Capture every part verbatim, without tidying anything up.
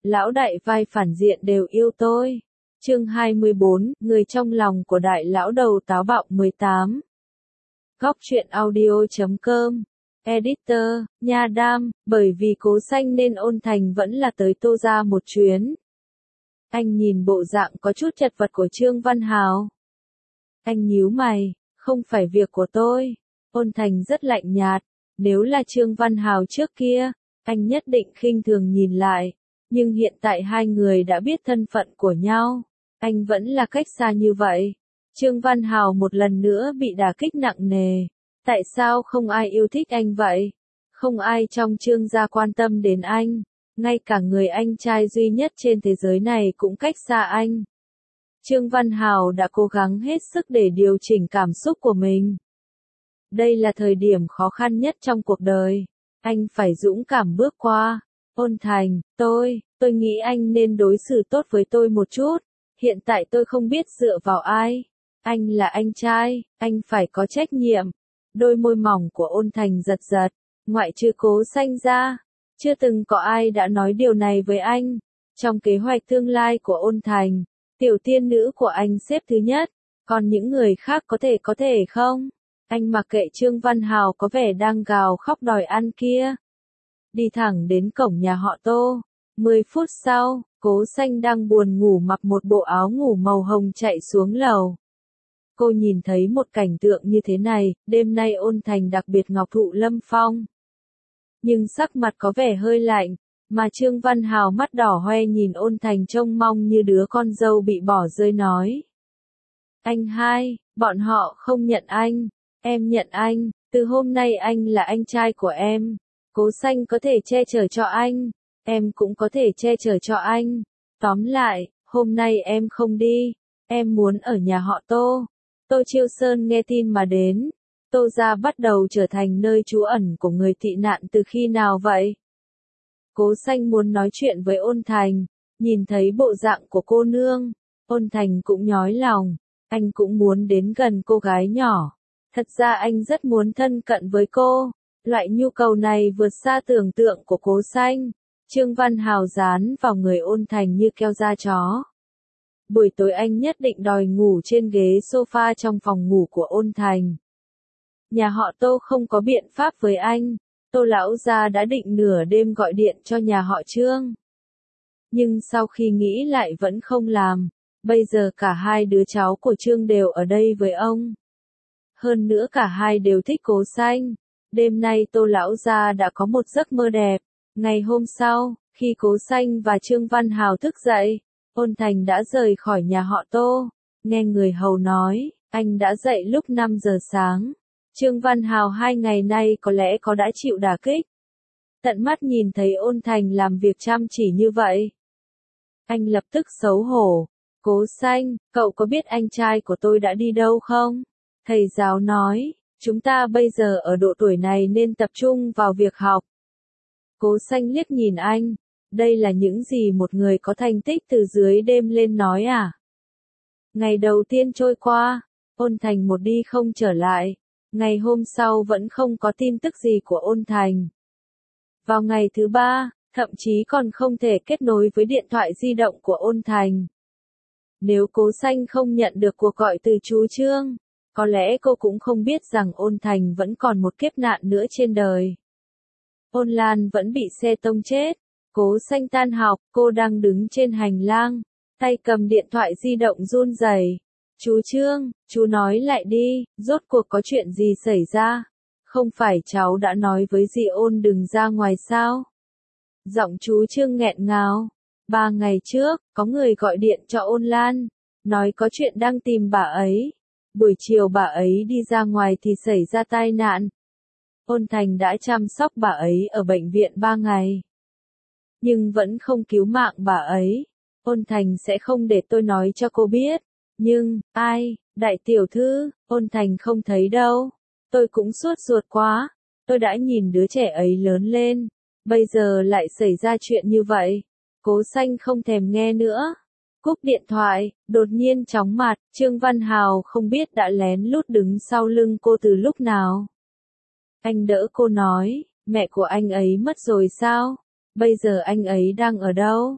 lão đại vai phản diện đều yêu tôi. Chương hai mươi bốn, người trong lòng của đại lão đầu táo bạo mười tám. Góc truyện audio chấm com. Editor, Nha Đam, bởi vì Cố Xanh nên Ôn Thành vẫn là tới Tô gia một chuyến. Anh nhìn bộ dạng có chút chật vật của Trương Văn Hào. Anh nhíu mày, không phải việc của tôi. Ôn Thành rất lạnh nhạt, nếu là Trương Văn Hào trước kia, anh nhất định khinh thường nhìn lại, nhưng hiện tại hai người đã biết thân phận của nhau, anh vẫn là cách xa như vậy. Trương Văn Hào một lần nữa bị đả kích nặng nề. Tại sao không ai yêu thích anh vậy? Không ai trong Trương gia quan tâm đến anh, ngay cả người anh trai duy nhất trên thế giới này cũng cách xa anh. Trương Văn Hào đã cố gắng hết sức để điều chỉnh cảm xúc của mình. Đây là thời điểm khó khăn nhất trong cuộc đời, anh phải dũng cảm bước qua. Ôn Thành, tôi, tôi nghĩ anh nên đối xử tốt với tôi một chút, hiện tại tôi không biết dựa vào ai. Anh là anh trai, anh phải có trách nhiệm. Đôi môi mỏng của Ôn Thành giật giật, ngoại trừ Cố Xanh ra, chưa từng có ai đã nói điều này với anh. Trong kế hoạch tương lai của Ôn Thành, tiểu tiên nữ của anh xếp thứ nhất, còn những người khác có thể có thể không? Anh mặc kệ Trương Văn Hào có vẻ đang gào khóc đòi ăn kia. Đi thẳng đến cổng nhà họ Tô. Mười phút sau, Cố Xanh đang buồn ngủ mặc một bộ áo ngủ màu hồng chạy xuống lầu. Cô nhìn thấy một cảnh tượng như thế này, đêm nay Ôn Thành đặc biệt ngọc thụ lâm phong. Nhưng sắc mặt có vẻ hơi lạnh, mà Trương Văn Hào mắt đỏ hoe nhìn Ôn Thành trông mong như đứa con dâu bị bỏ rơi nói. Anh hai, bọn họ không nhận anh, em nhận anh, từ hôm nay anh là anh trai của em. Cố Xanh có thể che chở cho anh, em cũng có thể che chở cho anh. Tóm lại, hôm nay em không đi, em muốn ở nhà họ Tô. Tô Chiêu Sơn nghe tin mà đến. Tô gia bắt đầu trở thành nơi trú ẩn của người tị nạn từ khi nào vậy? Cố Xanh muốn nói chuyện với Ôn Thành, nhìn thấy bộ dạng của cô nương, Ôn Thành cũng nhói lòng, anh cũng muốn đến gần cô gái nhỏ. Thật ra anh rất muốn thân cận với cô, loại nhu cầu này vượt xa tưởng tượng của Cố Xanh. Trương Văn Hào dán vào người Ôn Thành như keo da chó. Buổi tối anh nhất định đòi ngủ trên ghế sofa trong phòng ngủ của Ôn Thành. Nhà họ Tô không có biện pháp với anh, Tô lão gia đã định nửa đêm gọi điện cho nhà họ Trương. Nhưng sau khi nghĩ lại vẫn không làm, bây giờ cả hai đứa cháu của Trương đều ở đây với ông. Hơn nữa cả hai đều thích Cố Xanh. Đêm nay Tô lão gia đã có một giấc mơ đẹp. Ngày hôm sau, khi Cố Xanh và Trương Văn Hào thức dậy, Ôn Thành đã rời khỏi nhà họ Tô. Nghe người hầu nói, anh đã dậy lúc năm giờ sáng. Trương Văn Hào hai ngày nay có lẽ có đã chịu đả kích. Tận mắt nhìn thấy Ôn Thành làm việc chăm chỉ như vậy. Anh lập tức xấu hổ. Cố Xanh, cậu có biết anh trai của tôi đã đi đâu không? Thầy giáo nói, chúng ta bây giờ ở độ tuổi này nên tập trung vào việc học. Cố Xanh liếc nhìn anh. Đây là những gì một người có thành tích từ dưới đêm lên nói à? Ngày đầu tiên trôi qua, Ôn Thành một đi không trở lại. Ngày hôm sau vẫn không có tin tức gì của Ôn Thành. Vào ngày thứ ba, thậm chí còn không thể kết nối với điện thoại di động của Ôn Thành. Nếu Cố Xanh không nhận được cuộc gọi từ chú Trương, có lẽ cô cũng không biết rằng Ôn Thành vẫn còn một kiếp nạn nữa trên đời. Ôn Lan vẫn bị xe tông chết. Cố Xanh tan học, cô đang đứng trên hành lang, tay cầm điện thoại di động run rẩy. Chú Trương, chú nói lại đi, rốt cuộc có chuyện gì xảy ra? Không phải cháu đã nói với dì Ôn đừng ra ngoài sao? Giọng chú Trương nghẹn ngào. Ba ngày trước, có người gọi điện cho Ôn Lan, nói có chuyện đang tìm bà ấy. Buổi chiều bà ấy đi ra ngoài thì xảy ra tai nạn. Ôn Thành đã chăm sóc bà ấy ở bệnh viện ba ngày. Nhưng vẫn không cứu mạng bà ấy. Ôn Thành sẽ không để tôi nói cho cô biết. Nhưng, ai, đại tiểu thư, Ôn Thành không thấy đâu. Tôi cũng sốt ruột quá. Tôi đã nhìn đứa trẻ ấy lớn lên. Bây giờ lại xảy ra chuyện như vậy. Cố Xanh không thèm nghe nữa. Cúp điện thoại, đột nhiên chóng mặt, Trương Văn Hào không biết đã lén lút đứng sau lưng cô từ lúc nào. Anh đỡ cô nói, mẹ của anh ấy mất rồi sao? Bây giờ anh ấy đang ở đâu?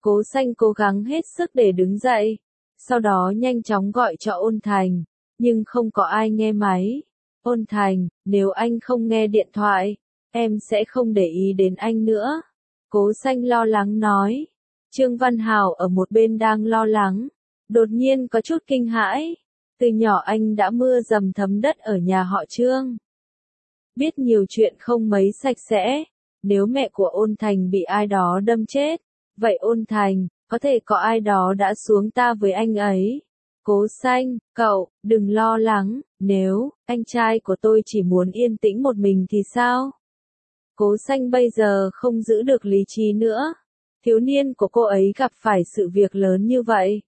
Cố Xanh cố gắng hết sức để đứng dậy, sau đó nhanh chóng gọi cho Ôn Thành, nhưng không có ai nghe máy. Ôn Thành, nếu anh không nghe điện thoại, em sẽ không để ý đến anh nữa. Cố Xanh lo lắng nói. Trương Văn Hào ở một bên đang lo lắng, đột nhiên có chút kinh hãi. Từ nhỏ anh đã mưa dầm thấm đất ở nhà họ Trương. Biết nhiều chuyện không mấy sạch sẽ, nếu mẹ của Ôn Thành bị ai đó đâm chết, vậy Ôn Thành, có thể có ai đó đã xuống ta với anh ấy. Cố Xanh, cậu, đừng lo lắng, nếu anh trai của tôi chỉ muốn yên tĩnh một mình thì sao? Cố Xanh bây giờ không giữ được lý trí nữa. Thiếu niên của cô ấy gặp phải sự việc lớn như vậy.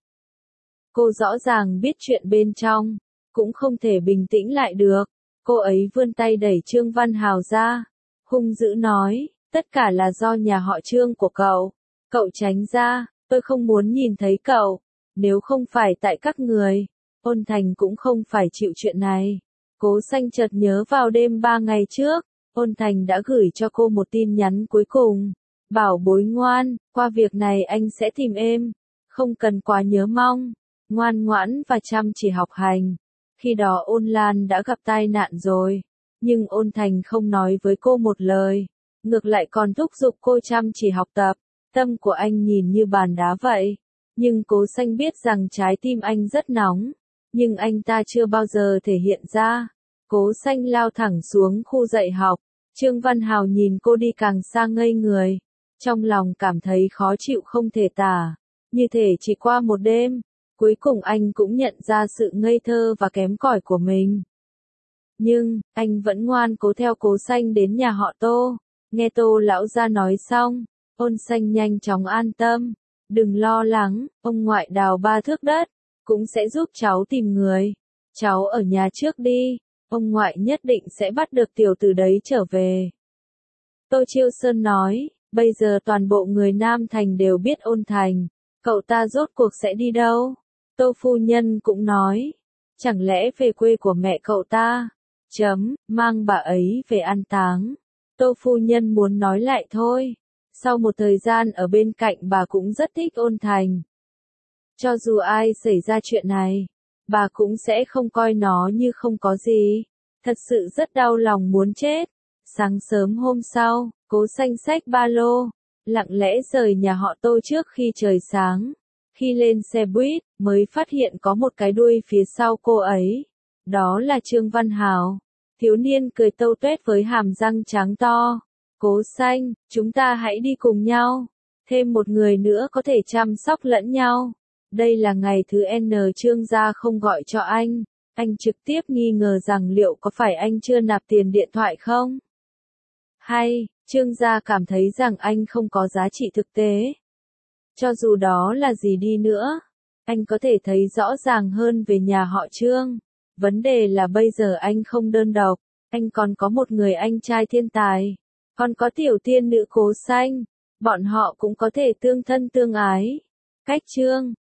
Cô rõ ràng biết chuyện bên trong, cũng không thể bình tĩnh lại được. Cô ấy vươn tay đẩy Trương Văn Hào ra, hung dữ nói, tất cả là do nhà họ Trương của cậu. Cậu tránh ra, tôi không muốn nhìn thấy cậu. Nếu không phải tại các người, Ôn Thành cũng không phải chịu chuyện này. Cố Xanh chợt nhớ vào đêm ba ngày trước, Ôn Thành đã gửi cho cô một tin nhắn cuối cùng. Bảo bối ngoan, qua việc này anh sẽ tìm em. Không cần quá nhớ mong. Ngoan ngoãn và chăm chỉ học hành. Khi đó Ôn Lan đã gặp tai nạn rồi. Nhưng Ôn Thành không nói với cô một lời. Ngược lại còn thúc giục cô chăm chỉ học tập. Tâm của anh nhìn như bàn đá vậy. Nhưng Cố Xanh biết rằng trái tim anh rất nóng. Nhưng anh ta chưa bao giờ thể hiện ra. Cố Xanh lao thẳng xuống khu dạy học. Trương Văn Hào nhìn cô đi càng xa ngây người. Trong lòng cảm thấy khó chịu không thể tả. Như thể chỉ qua một đêm, cuối cùng anh cũng nhận ra sự ngây thơ và kém cỏi của mình. Nhưng, anh vẫn ngoan cố theo Cố Xanh đến nhà họ Tô. Nghe Tô lão gia nói xong, Ôn Xanh nhanh chóng an tâm. Đừng lo lắng, ông ngoại đào ba thước đất, cũng sẽ giúp cháu tìm người. Cháu ở nhà trước đi, ông ngoại nhất định sẽ bắt được tiểu tử đấy trở về. Tô Chiêu Sơn nói, bây giờ toàn bộ người Nam Thành đều biết Ôn Thành, cậu ta rốt cuộc sẽ đi đâu? Tô phu nhân cũng nói, chẳng lẽ về quê của mẹ cậu ta? Chấm, mang bà ấy về an táng. Tô phu nhân muốn nói lại thôi. Sau một thời gian ở bên cạnh bà cũng rất thích Ôn Thành. Cho dù ai xảy ra chuyện này, bà cũng sẽ không coi nó như không có gì. Thật sự rất đau lòng muốn chết. Sáng sớm hôm sau, Cố Xanh xách ba lô, lặng lẽ rời nhà họ Tô trước khi trời sáng. Khi lên xe buýt, mới phát hiện có một cái đuôi phía sau cô ấy. Đó là Trương Văn Hào. Thiếu niên cười tâu tuét với hàm răng trắng to. Cố Xanh, chúng ta hãy đi cùng nhau. Thêm một người nữa có thể chăm sóc lẫn nhau. Đây là ngày thứ N Trương gia không gọi cho anh. Anh trực tiếp nghi ngờ rằng liệu có phải anh chưa nạp tiền điện thoại không? Hay, Trương gia cảm thấy rằng anh không có giá trị thực tế. Cho dù đó là gì đi nữa, anh có thể thấy rõ ràng hơn về nhà họ Trương. Vấn đề là bây giờ anh không đơn độc, anh còn có một người anh trai thiên tài, còn có tiểu tiên nữ Cố Xanh, bọn họ cũng có thể tương thân tương ái. Cách Trương